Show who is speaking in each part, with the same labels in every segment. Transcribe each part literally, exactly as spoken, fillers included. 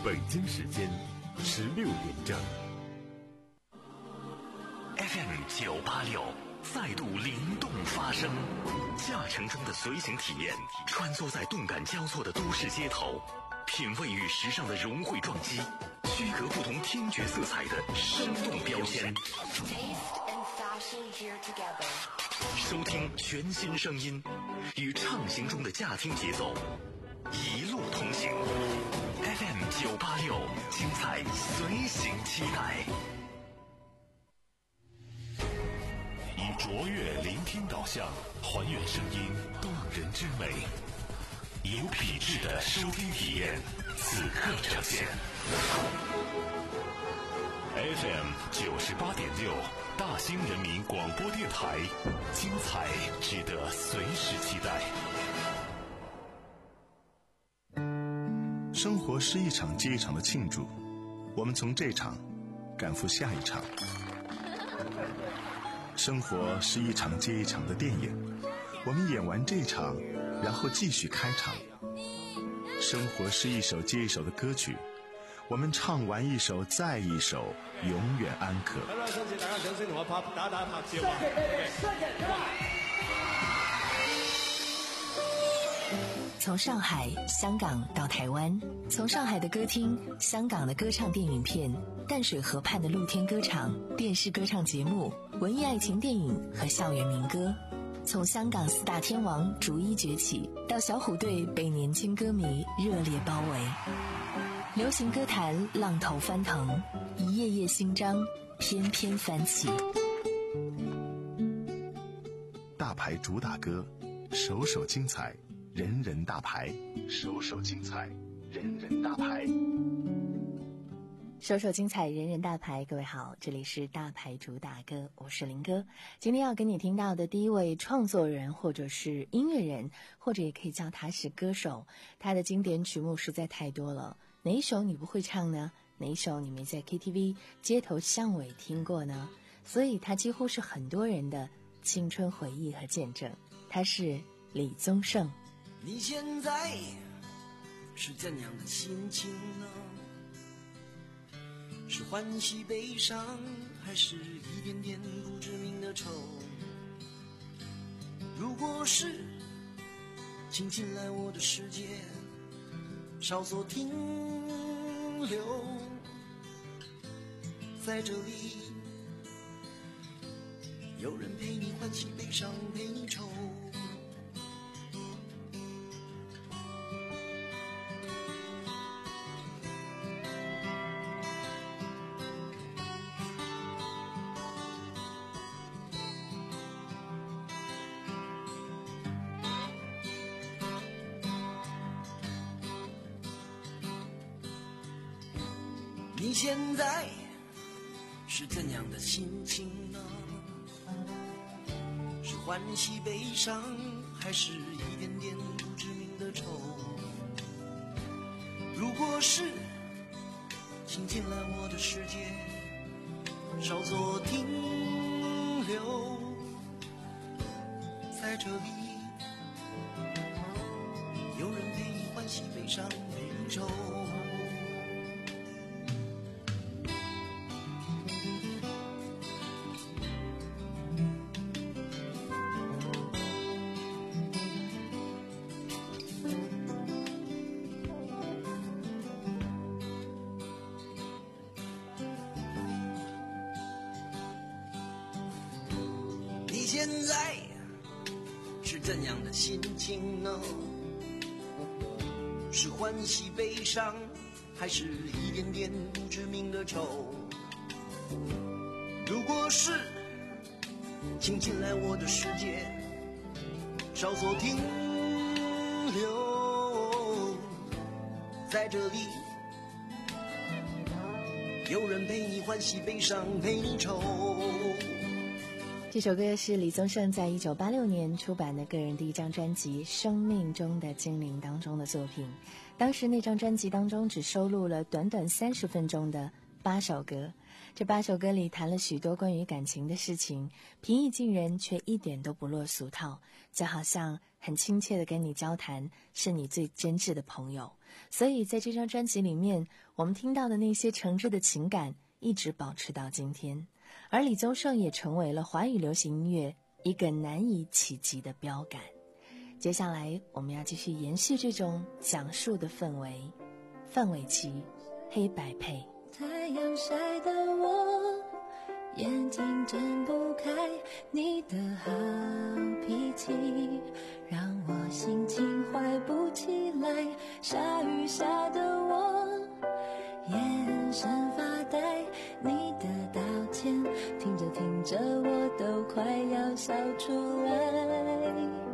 Speaker 1: 北京时间十六点整。
Speaker 2: F M 九八六再度灵动发声，驾乘中的随行体验，穿梭在动感交错的都市街头，品味与时尚的融汇撞击，区隔不同听觉色彩的生动标签。收听全新声音，与畅行中的驾听节奏一路同行。F M 九八六，精彩随行期待。
Speaker 1: 以卓越聆听导向，还原声音动人之美，有品质的收听体验，此刻呈现。F M 九十八点六，大兴人民广播电台，精彩值得随时期待。
Speaker 3: 生活是一场接一场的庆祝，我们从这场赶赴下一场。生活是一场接一场的电影，我们演完这场，然后继续开场。生活是一首接一首的歌曲，我们唱完一首再一首，永远安可。
Speaker 4: 好啦，多謝大家掌聲同我拍打打拍照啊！
Speaker 5: 從上海、香港到台灣，從上海的歌廳、香港的歌唱電影片、淡水河畔的露天歌場、電視歌唱節目、文藝愛情電影和校園民歌，從香港四大天王逐一崛起，到小虎隊被年輕歌迷熱烈包圍。流行歌壇浪頭翻騰，一頁頁新章翩翩翻起。
Speaker 3: 大牌主打歌，首首精彩，人人大牌，首首精彩，人人大牌。
Speaker 5: 首首精彩，人人大牌。各位好，这里是大牌主打歌，我是林哥。今天要跟你听到的第一位创作人，或者是音乐人，或者也可以叫他是歌手，他的经典曲目实在太多了，哪一首你不会唱呢？哪一首你没在 K T V 街头巷尾听过呢？所以他几乎是很多人的青春回忆和见证。他是李宗盛。
Speaker 6: 你现在是怎样的心情呢？是欢喜悲伤，还是一点点不知名的愁？如果是请进来我的世界，稍作停留，在这里有人陪你欢喜悲伤，陪你愁。你现在是怎样的心情呢？是欢喜悲伤，还是一点点不知名的愁？如果是请进来我的世界，稍作停留，在这里有人陪你欢喜悲伤，陪你愁。现在是怎样的心情呢？是欢喜悲伤，还是一点点不知名的愁？如果是请进来我的世界，稍作停留，在这里有人陪你欢喜悲伤，陪你愁。
Speaker 5: 这首歌是李宗盛在一九八六年出版的个人第一张专辑《生命中的精灵》当中的作品。当时那张专辑当中只收录了短短三十分钟的八首歌， 这八首歌里谈了许多关于感情的事情，平易近人，却一点都不落俗套，就好像很亲切地跟你交谈，是你最真挚的朋友。所以在这张专辑里面，我们听到的那些诚挚的情感一直保持到今天，而李宗盛也成为了华语流行音乐一个难以企及的标杆。接下来我们要继续延续这种讲述的氛围，范玮琪，黑白配。
Speaker 7: 太阳晒得我眼睛睁不开，你的好脾气让我心情坏不起来，下雨下得我眼神发呆，你的道歉听着听着我都快要笑出来，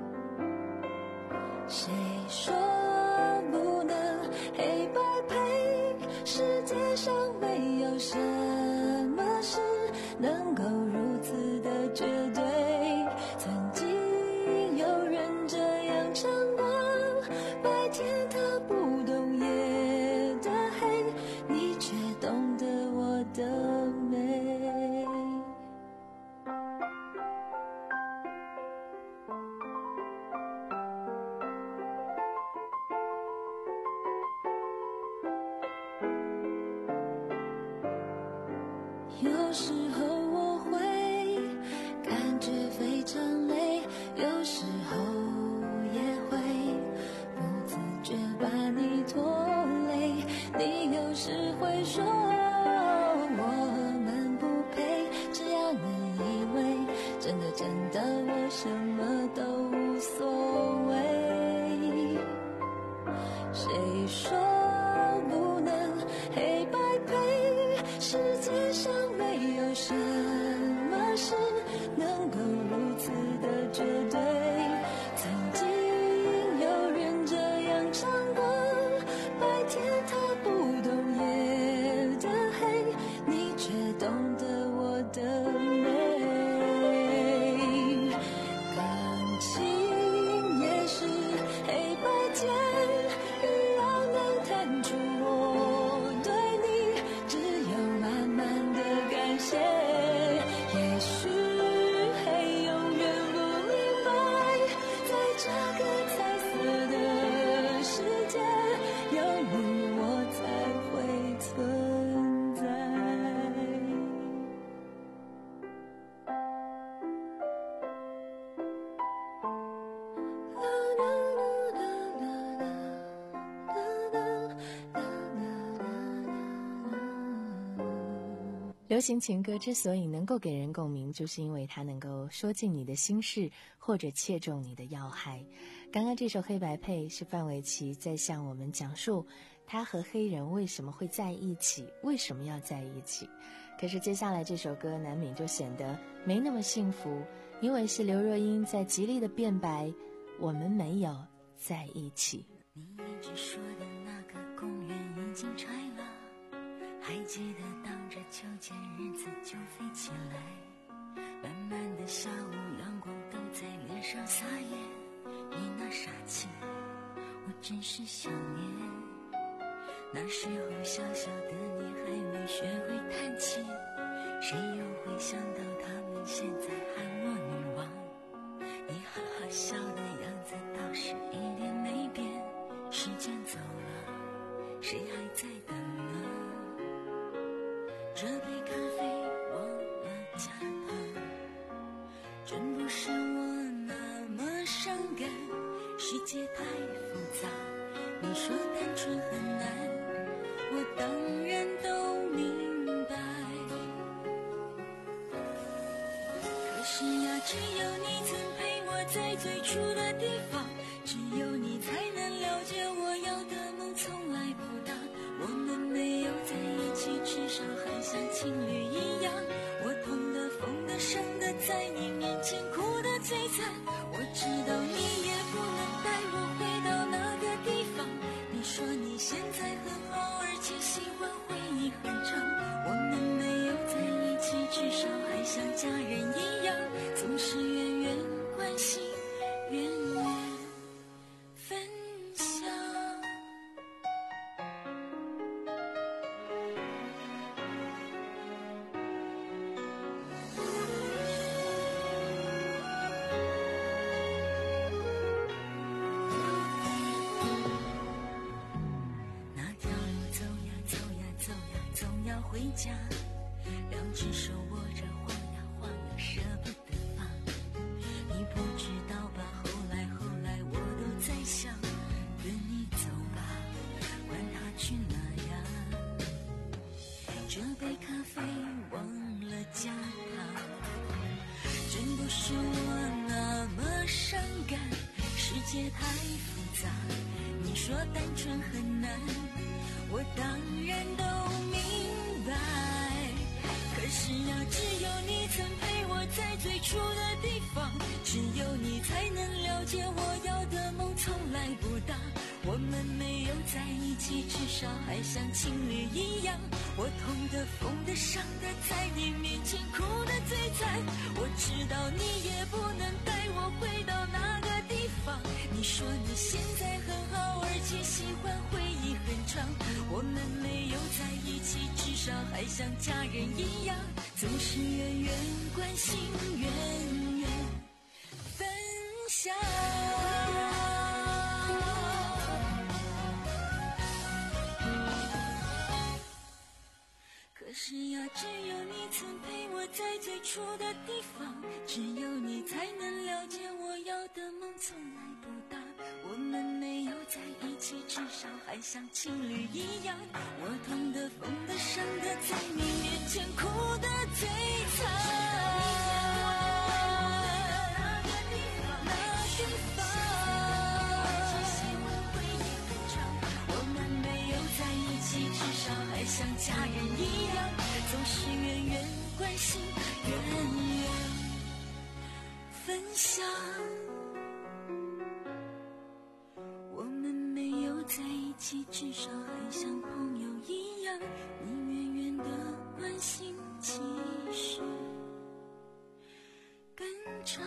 Speaker 7: 谁说不能黑白配，世界上没有什么事能够如此的绝对，曾经有人这样唱过，白天他不懂夜的黑，你却懂得我的美。有时候我会感觉非常累，有时候也会不自觉把你拖累，你有时会说我们不配，只要你以为真的真的我什么都无所谓，谁说不能黑白配，世界上没有什么事能够如此的绝对，曾经有人这样唱过，白天他不懂夜的黑，你却懂得我的美，感情也是黑白天，雨要能弹出我对你只有慢慢的感谢，也许会永远不明白，在这个彩色的世界，有你我才会存在。
Speaker 5: 流行情歌之所以能够给人共鸣，就是因为它能够说尽你的心事，或者切中你的要害。刚刚这首黑白配是范玮琪在向我们讲述他和黑人为什么会在一起，为什么要在一起。可是接下来这首歌难免就显得没那么幸福，因为是刘若英在极力的辩白，我们没有在一起。
Speaker 7: 你一直说的那个公园已经拆了，还记得荡着秋千日子就飞起来，慢慢的下午阳光都在脸上撒野，你那傻气我真是想念，那时候小小的你还没学会叹气，谁又会想到他们现在喊我女王，你哈哈笑的样子倒是一点没变，时间走了谁还在等呢，这杯咖啡忘了加糖，真不是我那么伤感，世界太复杂，你说单纯很难，我当然都明白，可是呀，只有你曾陪我在最初的地方，只有你才能了解我要的梦从来不大，我们没有在一起，至少还像情侣一样，我痛的疯的伤的在你面前哭得最惨，我知道你也不能带我回到那个地方，你说你现在很老，而且喜欢回忆很长，我们没有在一起，至少还像家人一样，总是远远关心，远远分享。 回家，两只手握着晃呀晃呀舍不得放。你不知道吧，后来后来我都在想，跟你走吧，管他去哪呀。这杯咖啡忘了加糖，真不是我那么伤感，世界太复杂，你说单纯很难，我当然都明白。可是啊，只有你曾陪我在最初的地方，只有你才能了解我要的梦从来不大。我们没有在一起，至少还像情侣一样。我痛的、疯的、伤的，在你面前哭的最惨。我知道你也不能带我回到那个地方。你说你现在很好，而且喜欢回忆很长。我们没有在一起，至少还像家人一样，总是远远关心，远远分享。可是呀，只有你曾陪我在最初的地方，只有你才能了解我要的梦从来不大。我们没有在一起，至少还像情侣一样。我痛的、疯的、伤的，在你面前哭的最惨。还像家人一样，总是远远关心，远远分享。我们没有在一起，至少还像朋友一样。你远远的关心，其实更长。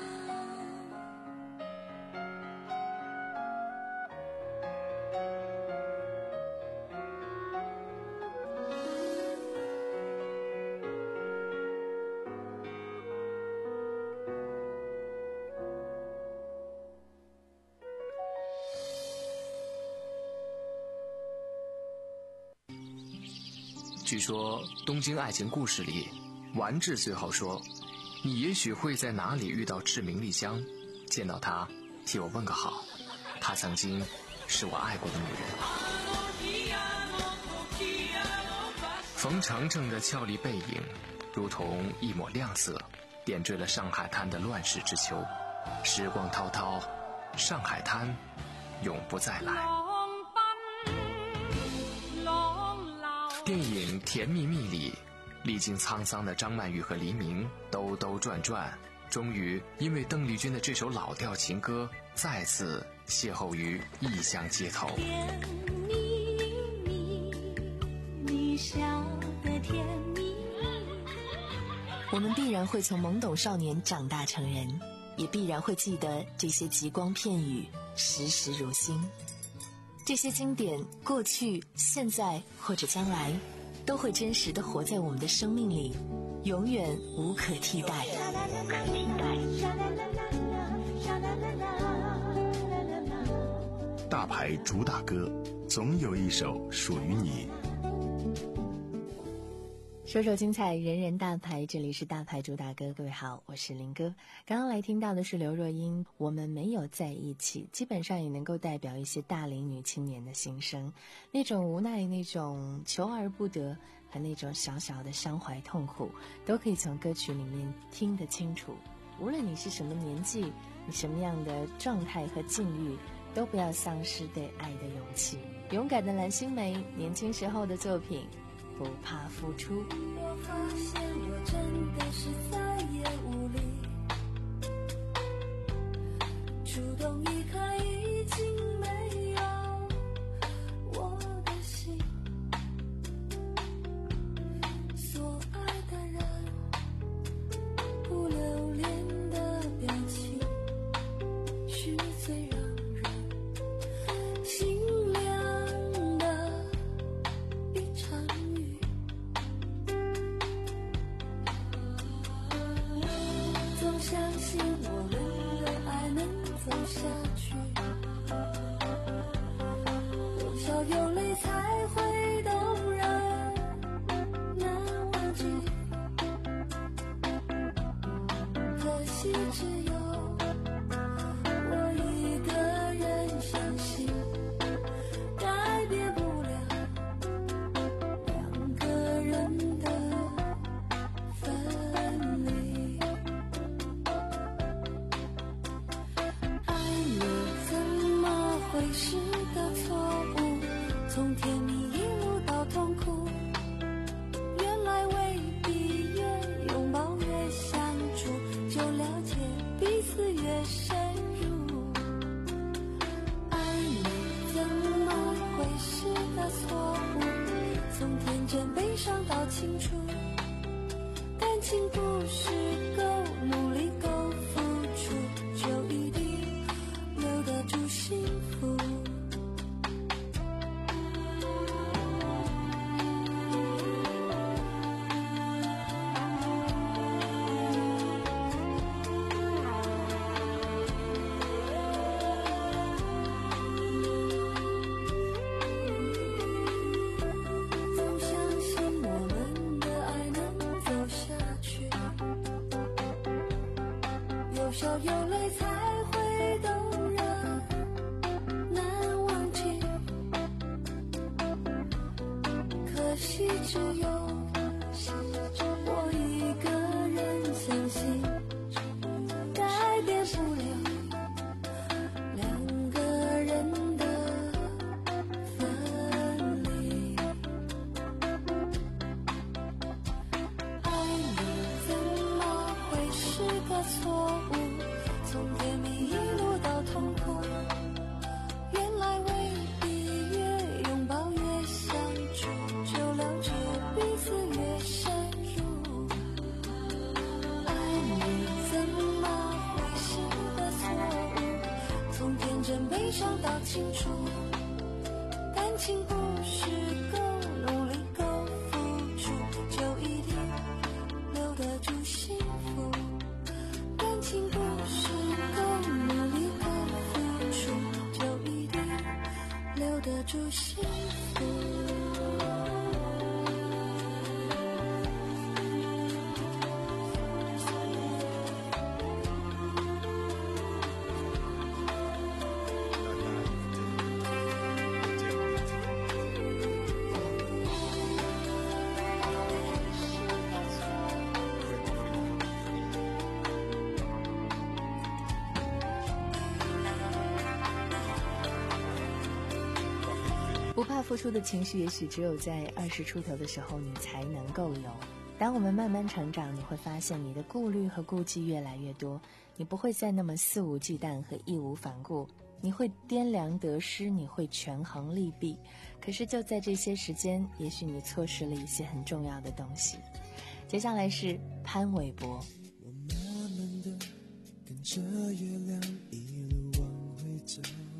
Speaker 8: 据说《东京爱情故事》里，丸治最后说：“你也许会在哪里遇到志明丽香，见到她，替我问个好。她曾经是我爱过的女人。”冯程程的俏丽背影，如同一抹亮色，点缀了上海滩的乱世之秋。时光滔滔，上海滩永不再来。电影《甜蜜蜜》里，历经沧桑的张曼玉和黎明兜兜转转，终于因为邓丽君的这首老调情歌，再次邂逅于异乡街头。
Speaker 7: 甜蜜蜜，你笑得甜蜜。
Speaker 5: 我们必然会从懵懂少年长大成人，也必然会记得这些极光片语，时时如新。这些经典，过去、现在或者将来，都会真实地活在我们的生命里，永远无可替代。
Speaker 3: 大牌主打歌，总有一首属于你。
Speaker 5: 首首精彩，人人大牌，这里是大牌主打歌。各位好，我是林哥。刚刚来听到的是刘若英，我们没有在一起，基本上也能够代表一些大龄女青年的心声，那种无奈，那种求而不得，和那种小小的伤怀痛苦，都可以从歌曲里面听得清楚。无论你是什么年纪，你什么样的状态和境遇，都不要丧失对爱的勇气。勇敢的蓝心湄年轻时候的作品，不怕付出。
Speaker 7: 我发现我真的是再也无力主动离开，已经没有我的心，所爱的人不留恋的表情，是最让人心凉的一场雨。总相信我们的爱能走下去。 惜只有我一个人相信，改变不了两个人的分离。爱你怎么会是个错误？从甜蜜一路到痛苦，原来未必越拥抱越相处，就了解彼此越深入。爱你怎么会是个错误？从天真悲伤到清楚，感情不是够努力够付出，就一定留得住幸福。总相信我们的爱能走下去，有笑有泪才会动人难忘记。可惜只有我一个人相信，改变不了两个人的分离。爱你怎么会是个错误？从甜蜜一路到痛苦，原来未必越拥抱越相处，就了解彼此越深入。爱你怎么会是个错误？从天真悲伤到清楚，感情不是够努力够付出，就一定留得住幸福。感情不是够努力够付出，就一定留得住幸福。
Speaker 5: 不怕付出的情绪，也许只有在二十出头的时候你才能够有。当我们慢慢成长，你会发现你的顾虑和顾忌越来越多，你不会再那么肆无忌惮和义无反顾，你会掂量得失，你会权衡利弊。可是就在这些时间，也许你错失了一些很重要的东西。接下来是潘玮柏。
Speaker 9: 我慢慢的跟着月亮一路往回走，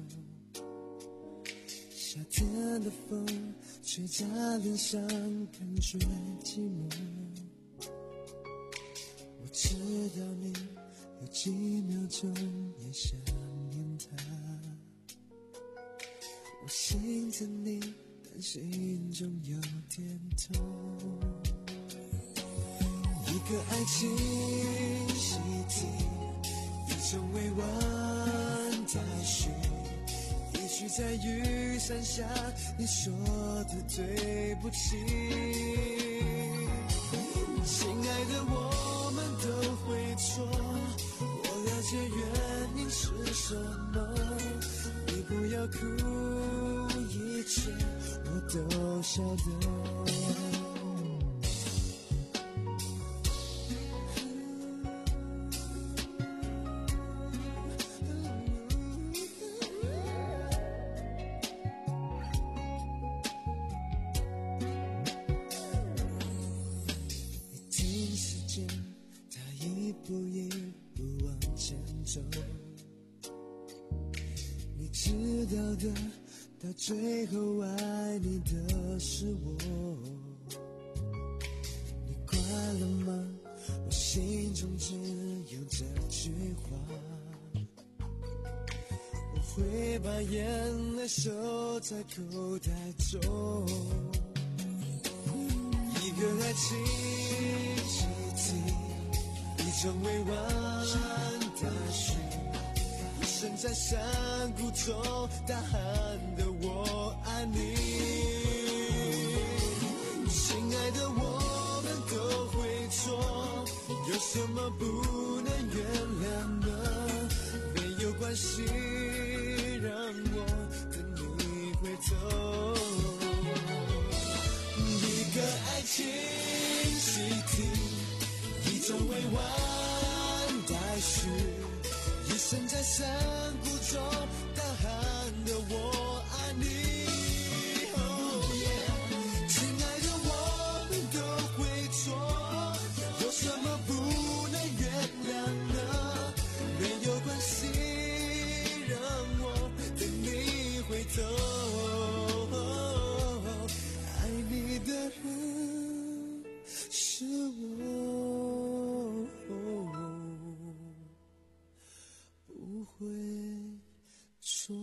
Speaker 9: 夏天的风吹在脸上，感觉寂寞。我知道你有几秒钟也想念他，我心疼你，但心中有点痛。一个爱情习题，一种委婉待续，也许在雨伞下你说的对不起。亲爱的，我们都会错，我了解原因是什么，你不要哭，一切我都晓得。到最后爱你的是我，你快乐吗？我心中只有这句话，我会把眼泪收在口袋中。一个爱情习题，一种委婉大雪，你身在山谷中大喊的我爱你。亲爱的，我们都会错，有什么不能原谅呢？没有关系，让我等你回头。一个爱情习题，一种委婉待续，一生在山谷中大喊的我爱你。Oh yeah， 亲爱的，我们都会错，有什么不能原谅呢？没有关系，让我等你回头。爱你的人是我，不会错。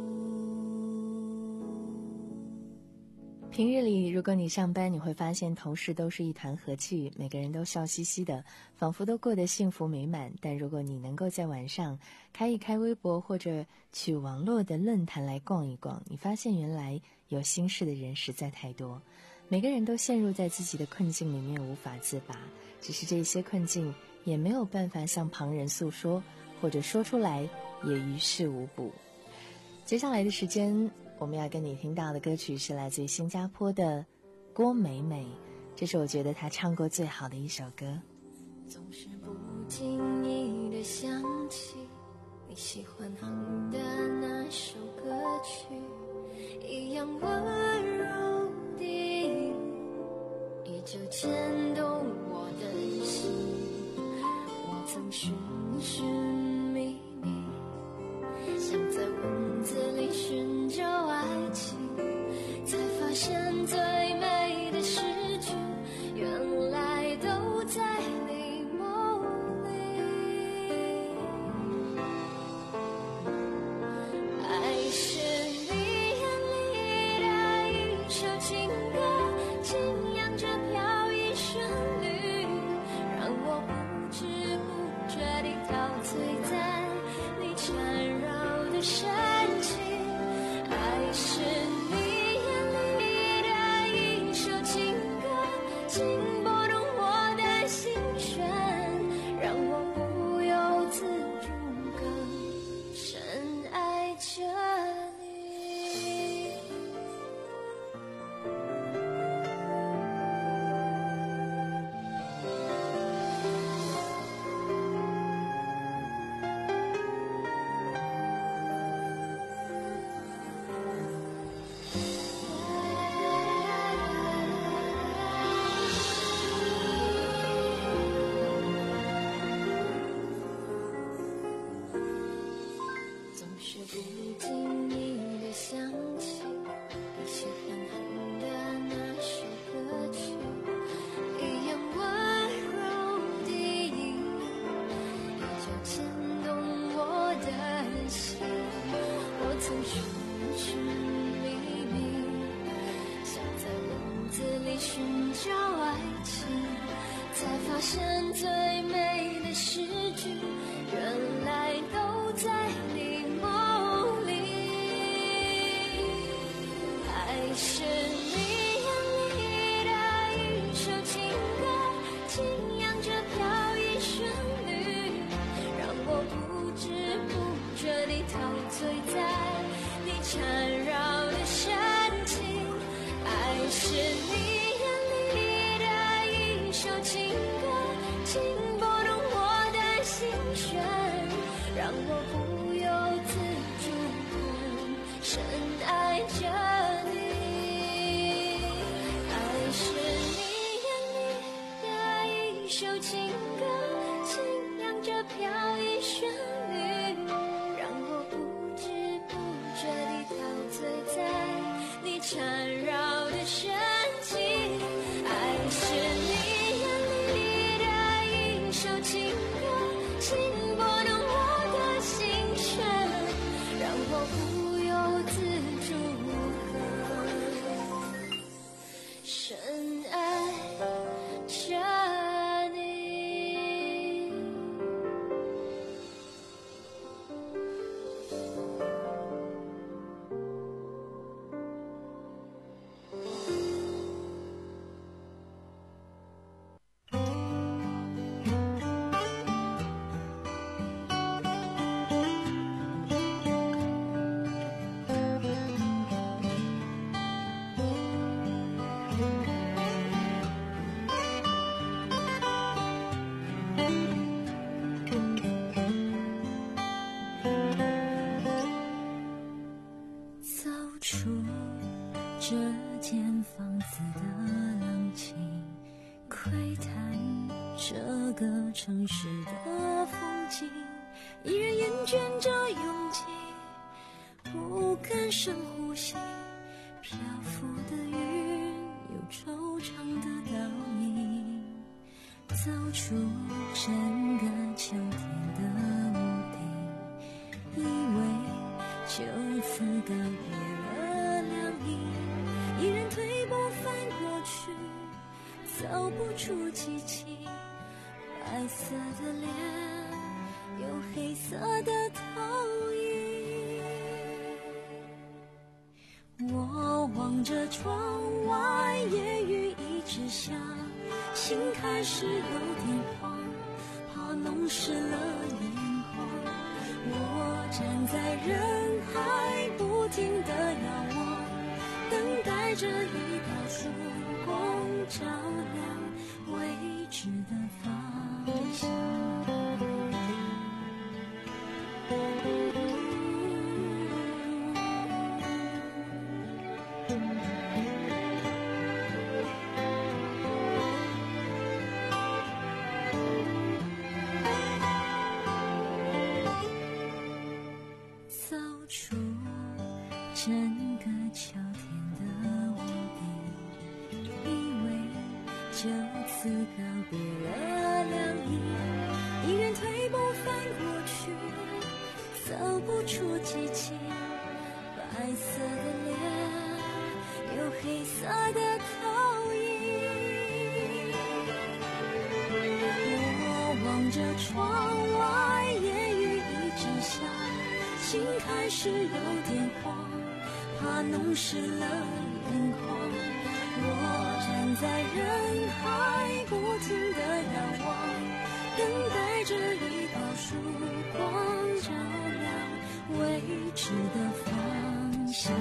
Speaker 5: 平日里，如果你上班，你会发现同事都是一团和气，每个人都笑嘻嘻的，仿佛都过得幸福美满。但如果你能够在晚上开一开微博，或者去网络的论坛来逛一逛，你发现原来有心事的人实在太多，每个人都陷入在自己的困境里面无法自拔，只是这些困境也没有办法向旁人诉说，或者说出来也于事无补。接下来的时间，我们要跟你听到的歌曲是来自于新加坡的郭美美，这是我觉得她唱过最好的一首歌。
Speaker 7: 总是不经意地想起你喜欢哼的那首歌曲，一样温柔的依旧牵动我的心。我曾寻寻觅觅，想在文字里寻找爱情，才发现最美的诗句原来都在你梦里。爱是你眼里的一首情歌，轻扬着飘逸旋律，让我不知不觉地陶醉在你缠绕的深情。爱是你眼里的一首情歌，轻拨动我的心弦，让我不由自主更深爱着你。总是不经意地想起你喜欢哼的那首歌曲，一样温柔的音，依旧牵动我的心。我曾寻寻觅觅，想在文字里寻找爱情，才发现最美的诗句原来都在你梦里。爱是你眼里的一首情歌，轻扬着飘逸旋律，让我不知不觉地陶醉在你缠绕的深情。爱是你眼里的一首情歌，轻拨动我的心弦，让我不由自主更深爱着你。爱是你眼里的一首情歌，轻扬着飘逸旋律，让我不知不觉地陶醉在你缠绕的深情。爱是你眼里的一首情歌，轻拨动我的心弦，让我不由自主更深爱着你。 这间房子的冷清，窥探这个城市的风景，依然厌倦着拥挤，不敢深呼吸。漂浮的云，有惆怅的倒影，走出整个秋天的屋顶，以为就此告别了凉意，依然退步翻过去，走不出激情。白色的脸，有黑色的投影。我望着窗外，夜雨一直下，心开始有点慌，怕弄湿了眼眶。我站在人海，不停地遥望，等待着一道曙光照亮未知的方向。走出整个秋天的屋顶，以为就此告别了凉意，依然退步翻过去，走不出激情。白色的脸，有黑色的投影。我望着窗外，夜雨一直下，心开始有点慌，怕弄湿了眼眶。我站在人海，不停地遥望，等待着一道曙光照亮未知的方向。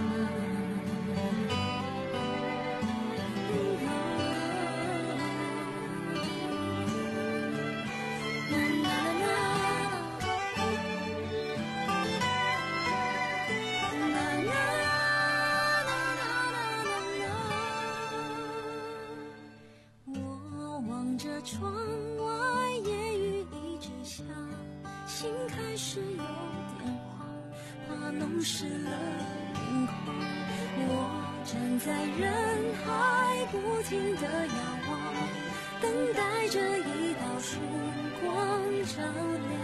Speaker 7: 窗外夜雨一直下，心开始有点慌，怕弄湿了眼眶。我站在人海，不停地遥望，等待着一道曙光照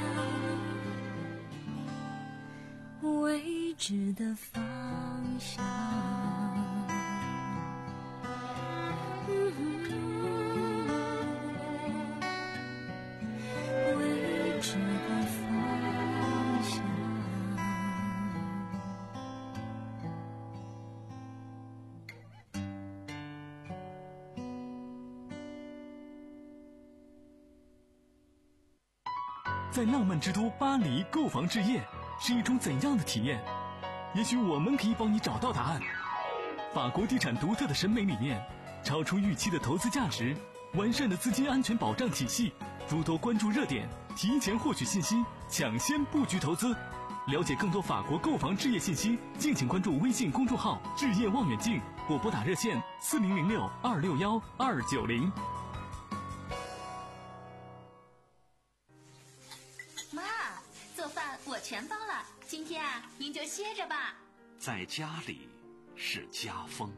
Speaker 7: 亮未知的方向。嗯
Speaker 10: 在浪漫之都巴黎购房置业是一种怎样的体验？也许我们可以帮你找到答案。法国地产独特的审美理念，超出预期的投资价值，完善的资金安全保障体系，诸多关注热点，提前获取信息，抢先布局投资。了解更多法国购房置业信息，敬请关注微信公众号置业望远镜，或拨打热线四零零六二六幺二九零。
Speaker 11: 我全包了，今天啊，您就歇着吧。
Speaker 2: 在家里是家风。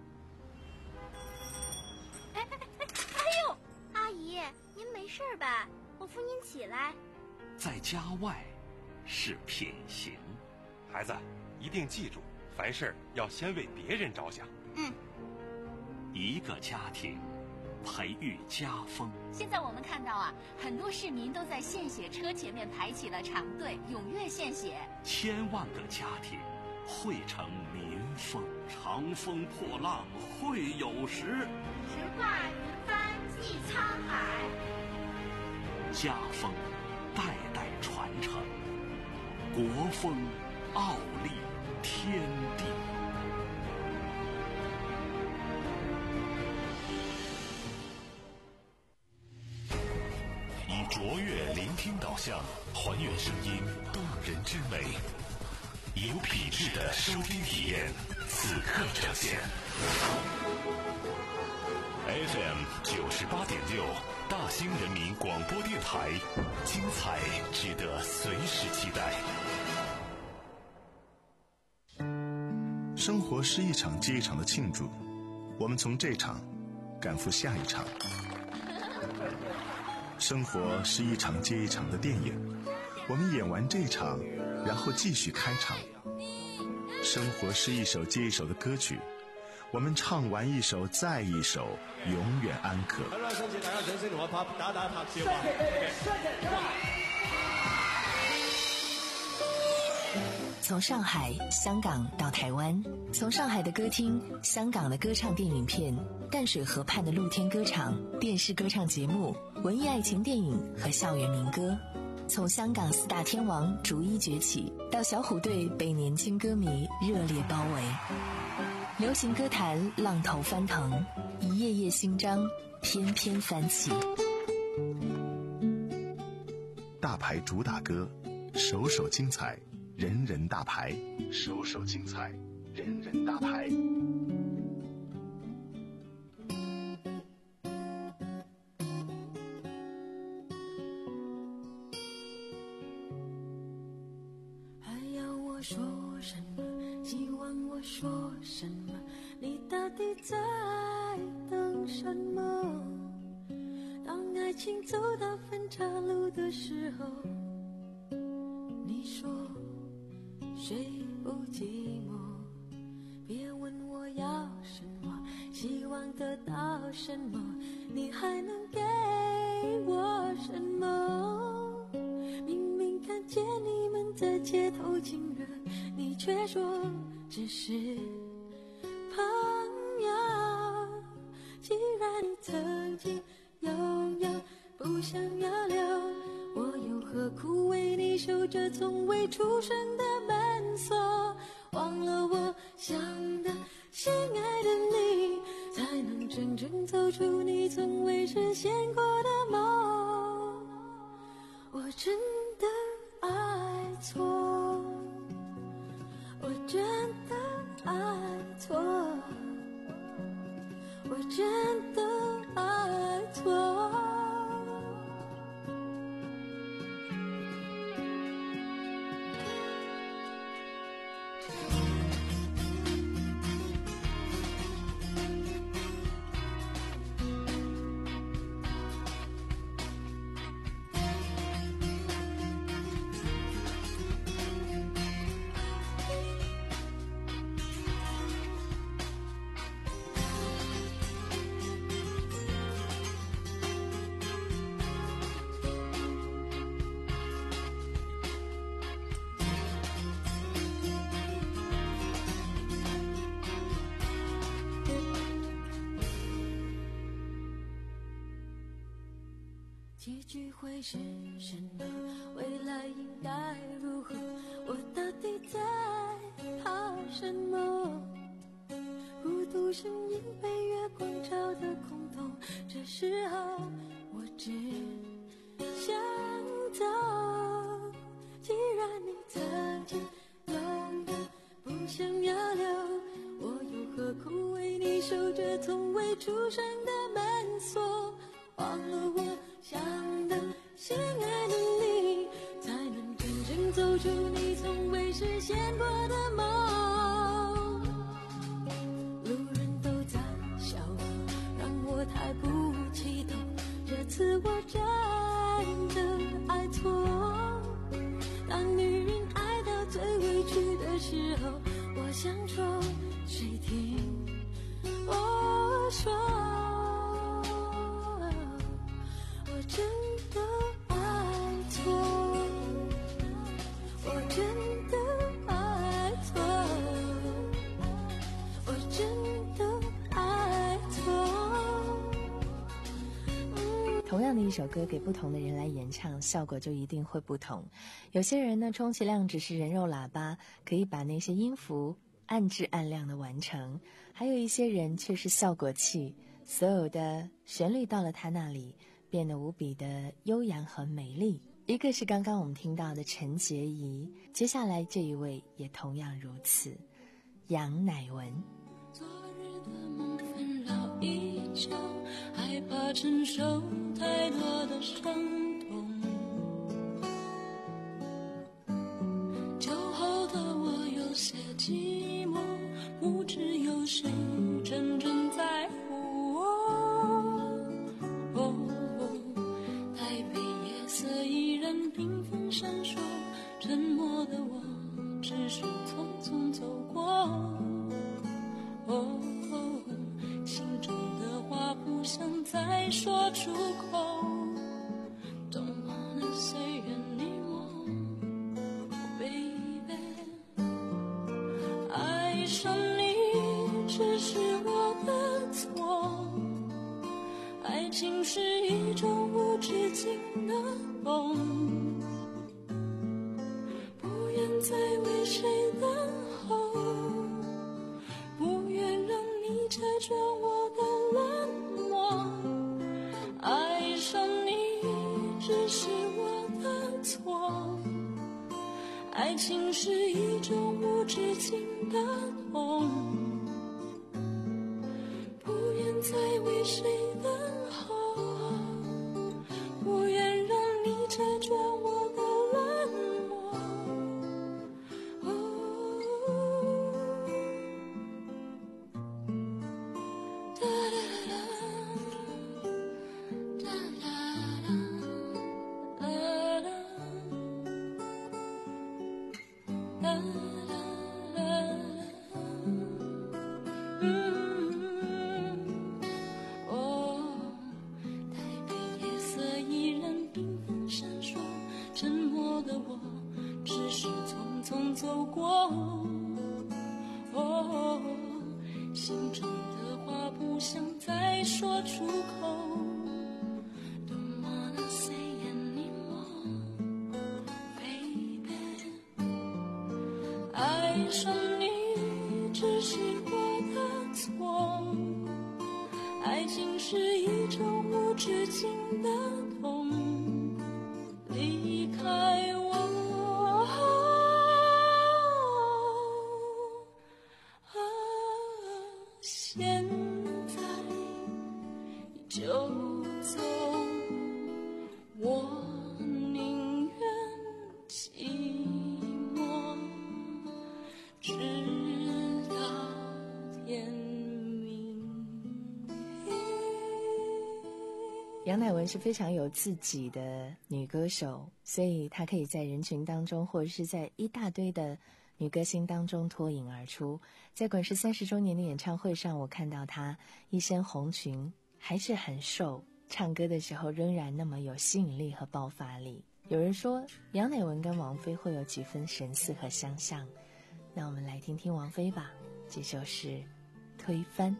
Speaker 12: 哎哎哎！哎呦，阿姨，您没事吧？我扶您起来。
Speaker 2: 在家外是品行。
Speaker 13: 孩子，一定记住，凡事要先为别人着想。
Speaker 12: 嗯。
Speaker 2: 一个家庭培育家风。
Speaker 11: 现在我们看到啊，很多市民都在献血车前面排起了长队，踊跃献血。
Speaker 2: 千万个家庭汇成民风，长风破浪会有时，
Speaker 12: 直挂云帆济沧海。
Speaker 2: 家风代代传承，国风傲立天地。
Speaker 1: 卓越聆听导向，还原声音动人之美。有品质的收听体验，此刻呈现。F M 九十八点六，大兴人民广播电台，精彩值得随时期待。
Speaker 3: 生活是一场接一场的庆祝，我们从这场赶赴下一场。生活是一场接一场的电影，我们演完这场，然后继续开场。生活是一首接一首的歌曲，我们唱完一首再一首，永远安可。
Speaker 4: 好啦，相信大家掌聲同我拍打打拍照啊！
Speaker 5: 从上海、香港到台湾，从上海的歌厅、香港的歌唱电影片、淡水河畔的露天歌场、电视歌唱节目、文艺爱情电影和校园民歌，从香港四大天王逐一崛起，到小虎队被年轻歌迷热烈包围，流行歌坛浪头翻腾，一页页新章翩翩翻起。
Speaker 3: 大牌主打歌，首首精彩，人人大牌，首首精彩，人人大牌。
Speaker 7: 还要我说什么？希望我说什么？你到底在等什么？当爱情走到分岔路的时候，你说谁不寂寞？别问我要什么，希望得到什么，你还能给我什么？明明看见你们在街头亲热，你却说只是朋友。既然你曾经拥有，不想要留，我又何苦为你守着从未出生的门锁？忘了我想的心爱的你，才能真正走出你从未实现过的梦。我真的爱错，我真的爱错，我真的爱错。结局会是什么？未来应该如何？我到底在怕什么？孤独声音被月光照得空洞，这时候我只想走。既然你曾经拥有，不想要留，我又何苦为你守着从未出生的门锁？忘了我想的心爱的你，才能真正走出你从未实现过的梦。路人都在笑我，让我太不激动，这次我真的爱错。当女人爱到最委屈的时候，我想说谁听我说？我真的爱错，我真的爱错，我真的爱错。嗯、
Speaker 5: 同样的一首歌给不同的人来演唱，效果就一定会不同。有些人呢，充其量只是人肉喇叭，可以把那些音符暗质暗亮的完成；还有一些人却是效果器，所有的旋律到了他那里， 变得无比的悠扬和美丽。一个是刚刚我们听到的陈洁仪，接下来这一位也同样如此，杨乃文。
Speaker 7: 昨日的梦纷扰依旧，害怕承受太多的伤痛，酒后的我有些寂寞，不知有谁真正在乎我。哦，台北夜色依然缤纷闪烁，沉默的我只是匆匆走过。哦，心中的话不想再说出口。Don't wanna say anymore, baby。爱上你只是我的错，爱情是一种无止境的梦，不愿再为谁等候，不愿让你拆穿我的冷漠。爱上你只是我的错，爱情是一种无止境的痛，不愿再为谁等候，不愿让你拆穿我的冷漠。哒哒哒哒哒哒哒哒。走过，哦，心中的话不想再说出口。Don't wanna say anymore, baby。爱上你只是我的错，爱情是一种无止境的痛，离开我。现在就走，我宁愿寂寞，直到天明。
Speaker 5: 杨乃文是非常有自己的女歌手，所以她可以在人群当中，或者是在一大堆的女歌星当中脱颖而出。在滚石三十周年的演唱会上，我看到她一身红裙，还是很瘦，唱歌的时候仍然那么有吸引力和爆发力。有人说杨乃文跟王菲会有几分神似和相像，那我们来听听王菲吧，这就是推翻。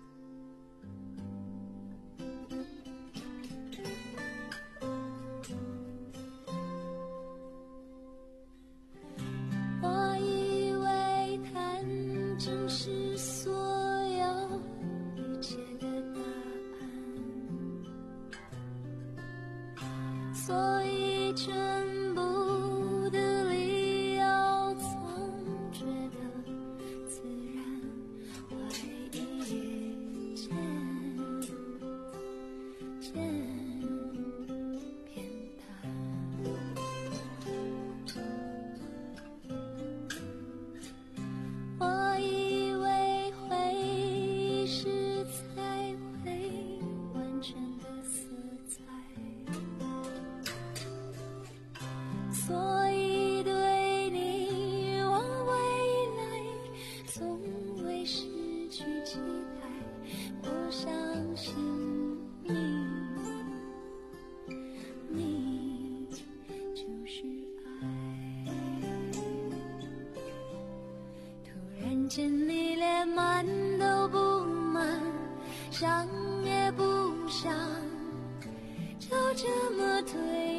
Speaker 7: 见你连瞒都不瞒，想也不想，就这么推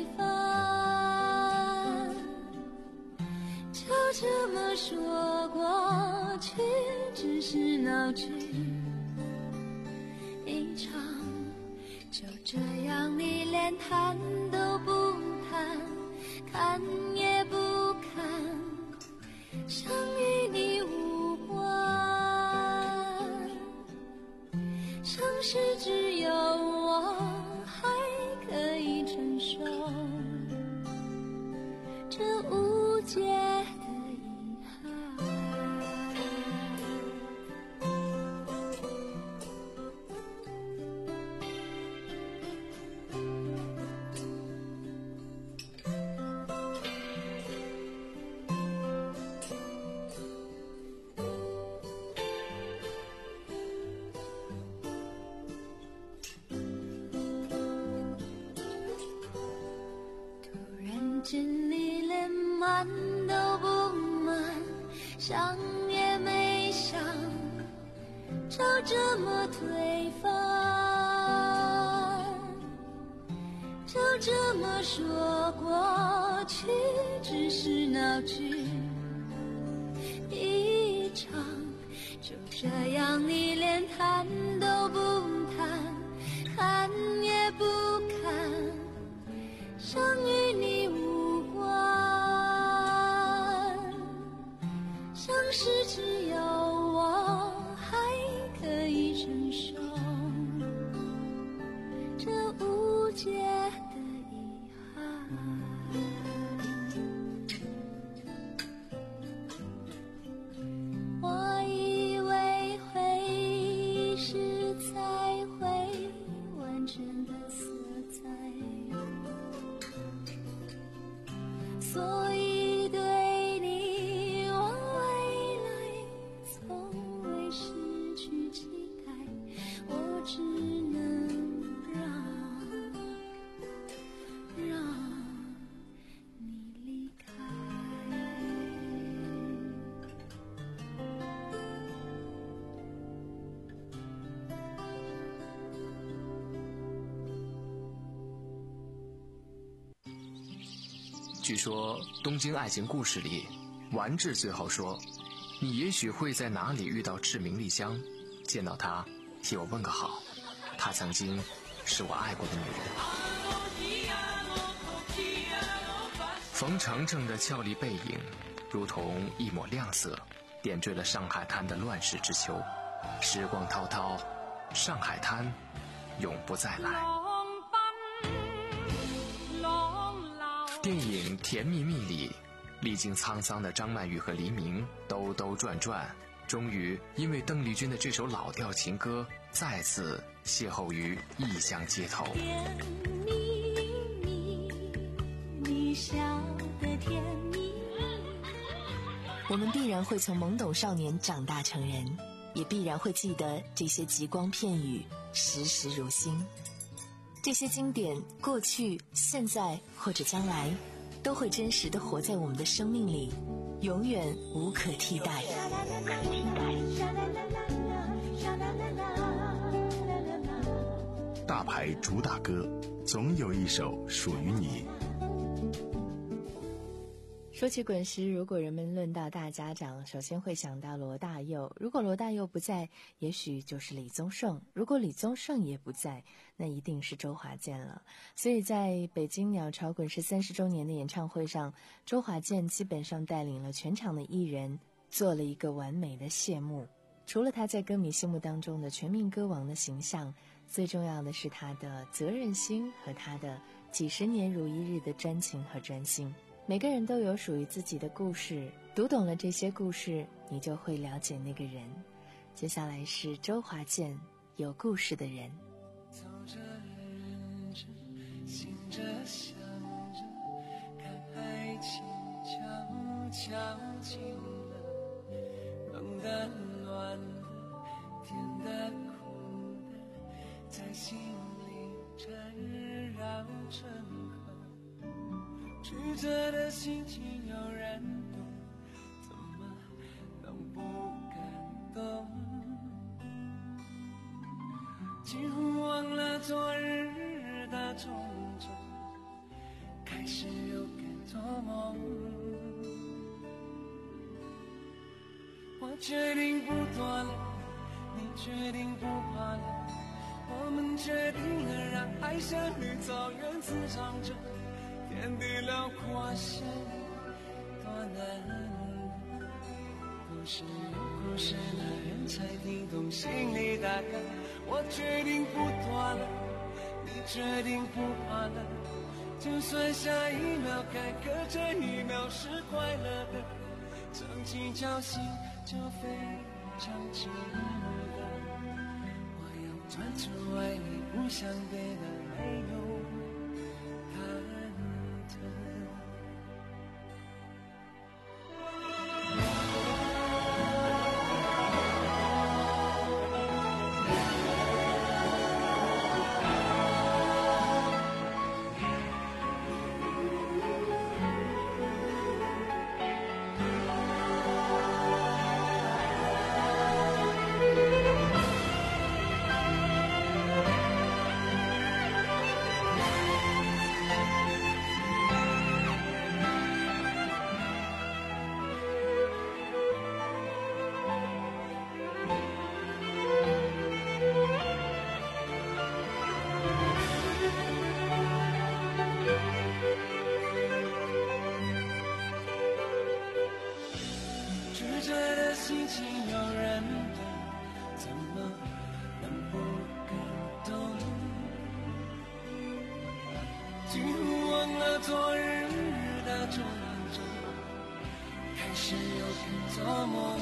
Speaker 7: 翻，就这么说过去只是闹剧一场，就这样你连谈都不谈，看也不看，像与你无关。像是只有我还可以承受这无解的遗憾。心里连满都不满，想也没想，就这么推翻，就这么说过去只是闹剧一场，就这样你连谈都不谈，看也不看，像与你无关，像是只有我还可以承受这无解的遗憾。我以为回忆是才会完整的色彩，所以对你我未来从未失去期待，我只能让让你离开。
Speaker 8: 据说《东京爱情故事》里，丸治最后说：“你也许会在哪里遇到志明丽香，见到她，替我问个好。她曾经是我爱过的女人。”冯程程的俏丽背影，如同一抹亮色，点缀了上海滩的乱世之秋。时光滔滔，上海滩永不再来。电影《甜蜜蜜》里，历经沧桑的张曼玉和黎明兜兜转转，终于因为邓丽君的这首老调情歌，再次邂逅于异乡街头。
Speaker 7: 甜蜜蜜，你笑得甜蜜。
Speaker 5: 我们必然会从懵懂少年长大成人，也必然会记得这些极光片语，时时如新。这些经典，过去、现在或者将来，都会真实地活在我们的生命里，永远无可替代。
Speaker 3: 大牌主打歌，总有一首属于你。
Speaker 5: 说起滚石，如果人们论到大家长，首先会想到罗大佑。如果罗大佑不在，也许就是李宗盛；如果李宗盛也不在，那一定是周华健了。所以在北京鸟巢滚石三十周年的演唱会上，周华健基本上带领了全场的艺人，做了一个完美的谢幕。除了他在歌迷心目当中的全民歌王的形象，最重要的是他的责任心和他的几十年如一日的专情和专心。每个人都有属于自己的故事，读懂了这些故事，你就会了解那个人。接下来是周华健，有故事的人。
Speaker 9: 走着认着，醒着想着，看爱情悄悄近了，冷的暖的，甜的苦的，在心里缠绕成河。曲折的心情有人懂，怎么能不感动？几乎忘了昨日的种种，开始又该做梦。我决定不多了，你决定不怕了，我们决定了让爱爱像绿草原滋长着，天地辽阔相多难。故事有故事的人才听懂心里大概。我决定不躲了，你决定不怕了，就算下一秒该隔这一秒是快乐的，曾经侥幸就非常值得。我要专注爱你，不想别的没有忐忑。心情有人懂，怎么能不感动？几乎忘了昨日的种种，开始又敢做梦。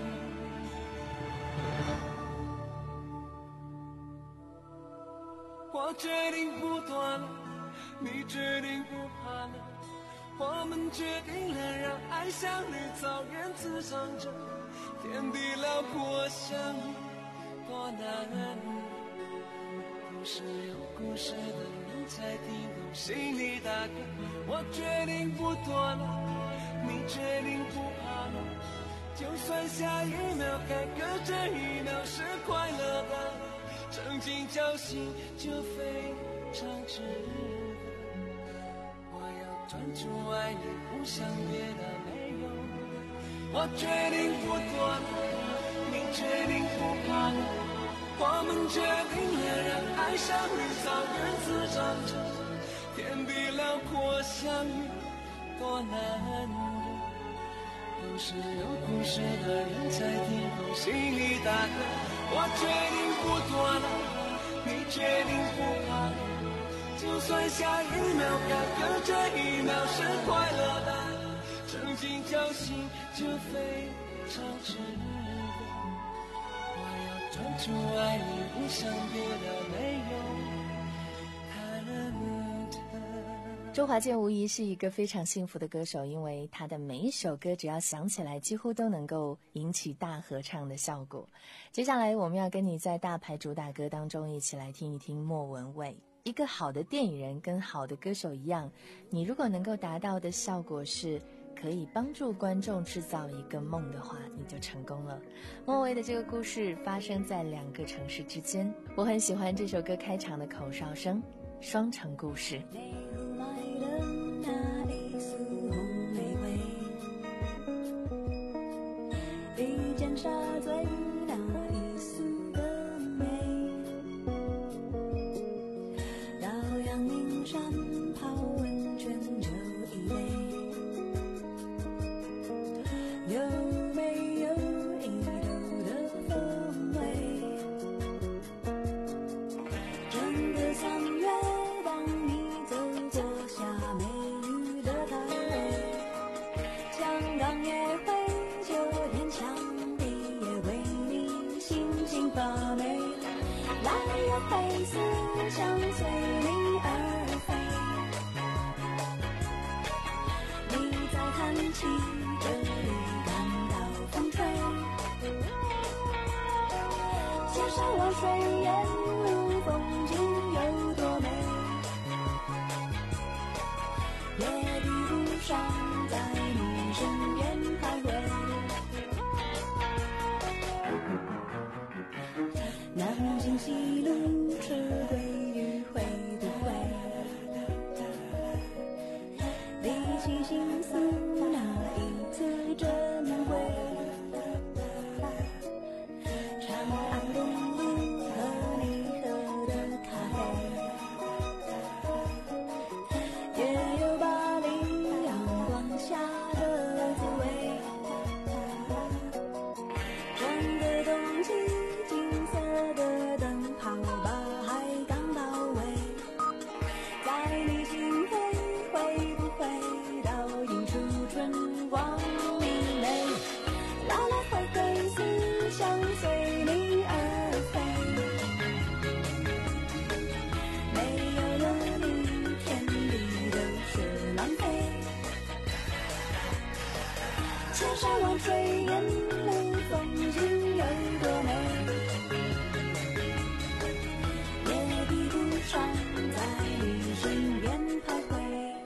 Speaker 9: 我决定不躲了，你决定不怕了，我们决定了让爱像绿草原滋长着，天地辽阔相遇多难。故事有故事的人才听懂心里大概。我决定不躲了，你决定不怕了，就算下一秒该隔这一秒是快乐的，曾经侥幸就非常值得。我要专注爱你，不想别的没有。我决定不躲了，你决定不怕了，我们决定了让爱像绿草原滋长着，天地辽阔相遇多难得。都是有故事的人才听懂心里大概。我决定不躲了，你决定不怕了，就算下一秒该隔这一秒是快乐的，曾经侥幸就非常值得。我要专注爱你，不想别的没有忐忑。
Speaker 5: 周华健无疑是一个非常幸福的歌手，因为他的每一首歌只要想起来几乎都能够引起大合唱的效果。接下来我们要跟你在大牌主打歌当中一起来听一听莫文蔚。一个好的电影人跟好的歌手一样，你如果能够达到的效果是可以帮助观众制造一个梦的话，你就成功了。莫文蔚的这个故事发生在两个城市之间，我很喜欢这首歌开场的口哨声，双城故事。
Speaker 7: 一剑杀醉那一宿的美，到阳明山泡温泉就一杯，有没有一头的风味？整个三月当你走过下美丽的台北，香港也会发霉，来呀飞思想随你而飞，你在叹气，这里感到风吹，千山万水沿路风景有多美，夜的路上在你身边徘徊，南京西路迟归与会不会，比起心思那一次珍贵，长安东路和你山万水沿路风景有多美，也比不上在你身边徘徊。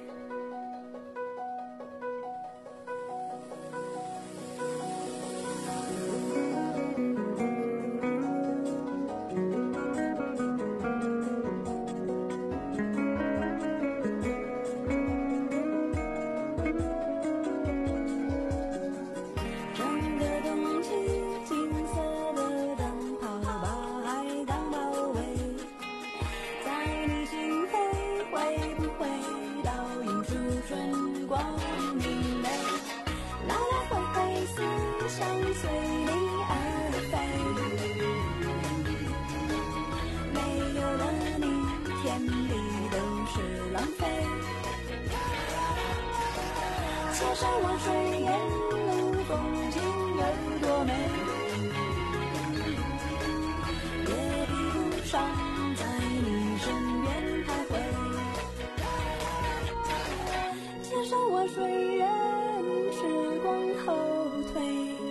Speaker 7: 千山万水沿路风景有多美，也比不上在你身边徘徊。千山万水任时光后退，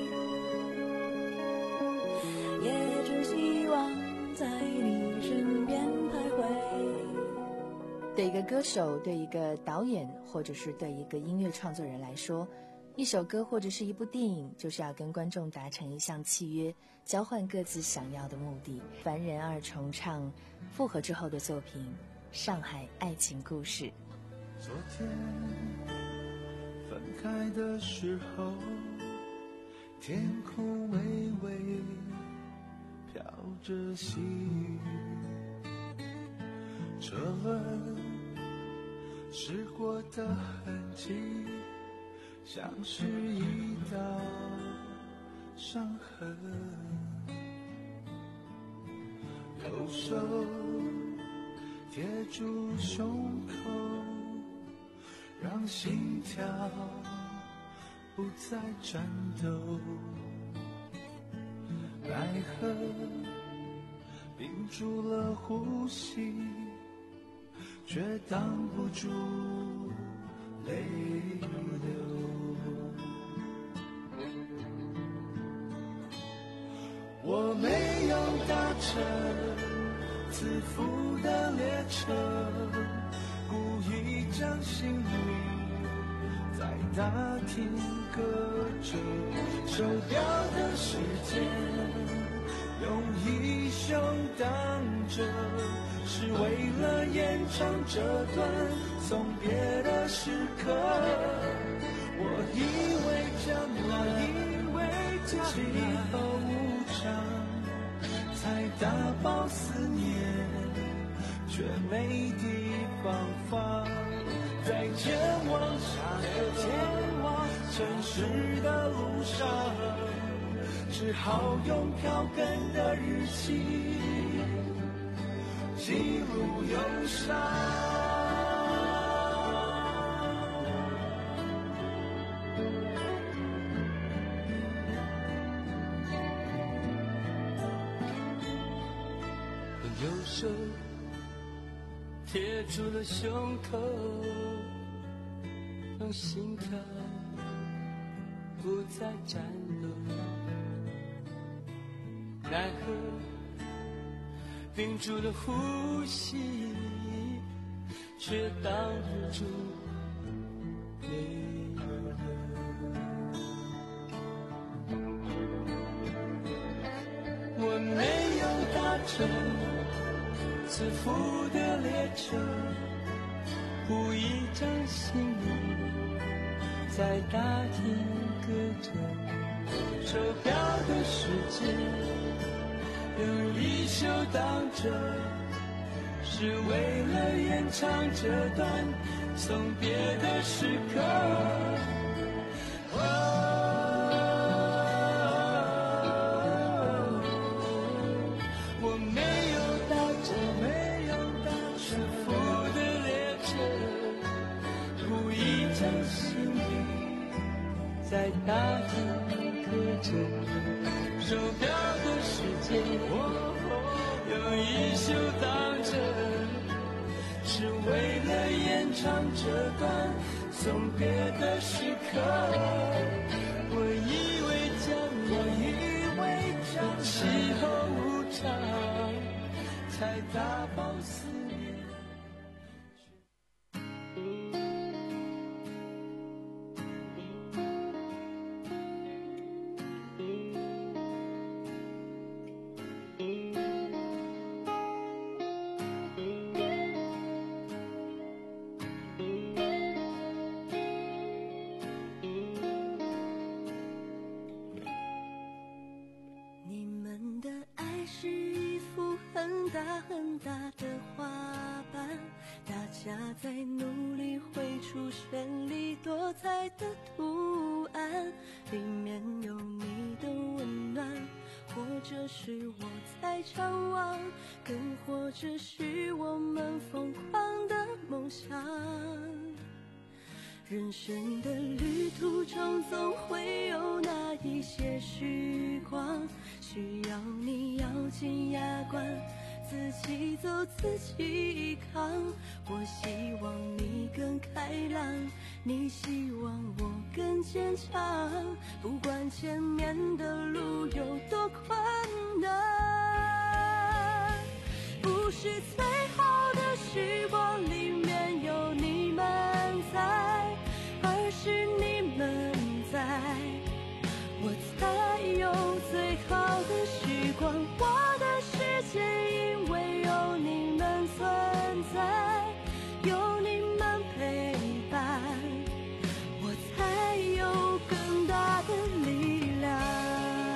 Speaker 7: 也只希望在你身边徘徊。
Speaker 5: 对一个歌手，对一个导演，或者是对一个音乐创作人来说，一首歌或者是一部电影，就是要跟观众达成一项契约，交换各自想要的目的。凡人二重唱复合之后的作品《上海爱情故事》。
Speaker 9: 昨天分开的时候，天空微微飘着细雨，车轮驶过的痕迹，像是一道伤痕。右手贴住胸口，让心跳不再颤抖。奈何屏住了呼吸，却挡不住泪流。我没有搭乘自负的列车，故意将心里在大厅搁着，手表的时间用衣袖挡着，是为了延长这段送别的时刻。我以为将来，以为自己以后无常，才打包思念，却没地方放。在前往下个前往城市的路上，只好用票根的日期记录忧伤。右手贴住了胸口，让心跳不再颤抖。奈何屏住了呼吸，却挡不住泪流。我没有搭乘自负的列车，故意将心里在大厅搁着，手表的时间用衣袖挡着，是为了延长这段送别的时刻。在大厅搁着，手表的时间用衣袖挡着，是为了延长这段送别的时刻。我才打包思念。
Speaker 7: 很大的花瓣，大家在努力绘出绚丽多彩的图案，里面有你的温暖，或者是我在张望，更或者是我们疯狂的梦想。人生的旅途中总会有那一些时光，需要你咬紧牙关，自己走自己扛。我希望你更开朗，你希望我更坚强，不管前面的路有多困难。不是最好的时光里面有你们在，而是你们在，我才有最好的时光。我的世界因为有你们存在，有你们陪伴，我才有更大的力量。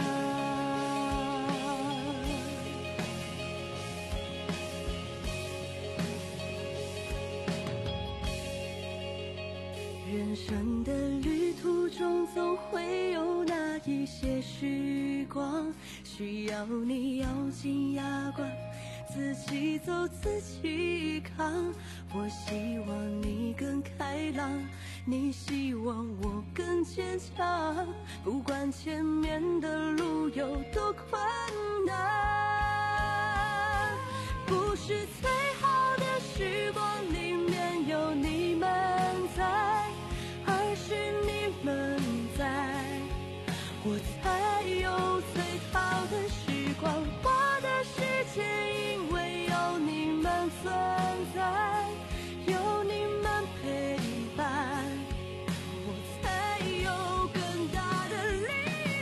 Speaker 7: 人生的旅途中总会有那一些时光，需要你咬紧牙关，自己走自己扛。我希望你更开朗，你希望我更坚强，不管前面的路有多困难。不是最好的时光里面有你们在，而是你们在，我才有最好的时光。我的世界因为有你们存在，有你们陪伴，我才有更大的力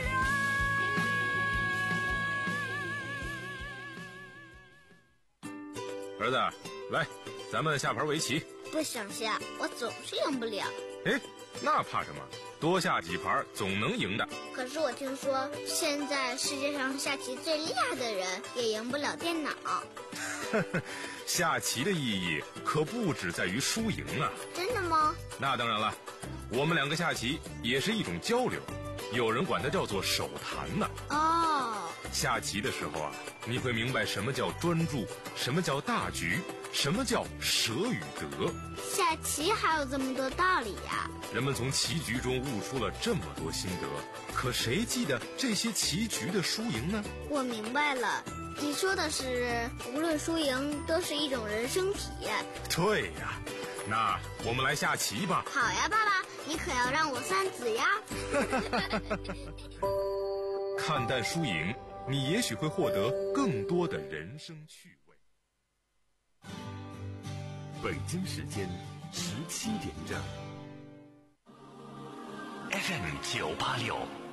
Speaker 14: 量。儿子，来，咱们下盘围棋。
Speaker 12: 不想下，我总是赢不了。
Speaker 14: 哎，那怕什么？多下几盘总能赢的。
Speaker 12: 可是我听说现在世界上下棋最厉害的人也赢不了电脑。
Speaker 14: 下棋的意义可不只在于输赢啊。
Speaker 12: 真的吗？
Speaker 14: 那当然了，我们两个下棋也是一种交流，有人管它叫做手谈呢。
Speaker 12: 哦，
Speaker 14: 下棋的时候啊，你会明白什么叫专注，什么叫大局，什么叫舍与得。
Speaker 12: 下棋还有这么多道理呀！
Speaker 14: 人们从棋局中悟出了这么多心得，可谁记得这些棋局的输赢呢？
Speaker 12: 我明白了，你说的是无论输赢都是一种人生体验。
Speaker 14: 对呀，那我们来下棋吧。
Speaker 12: 好呀，爸爸，你可要让我三子呀。
Speaker 14: 看淡输赢，你也许会获得更多的人生趣味。
Speaker 2: 北京时间十七点整。F M 九八六。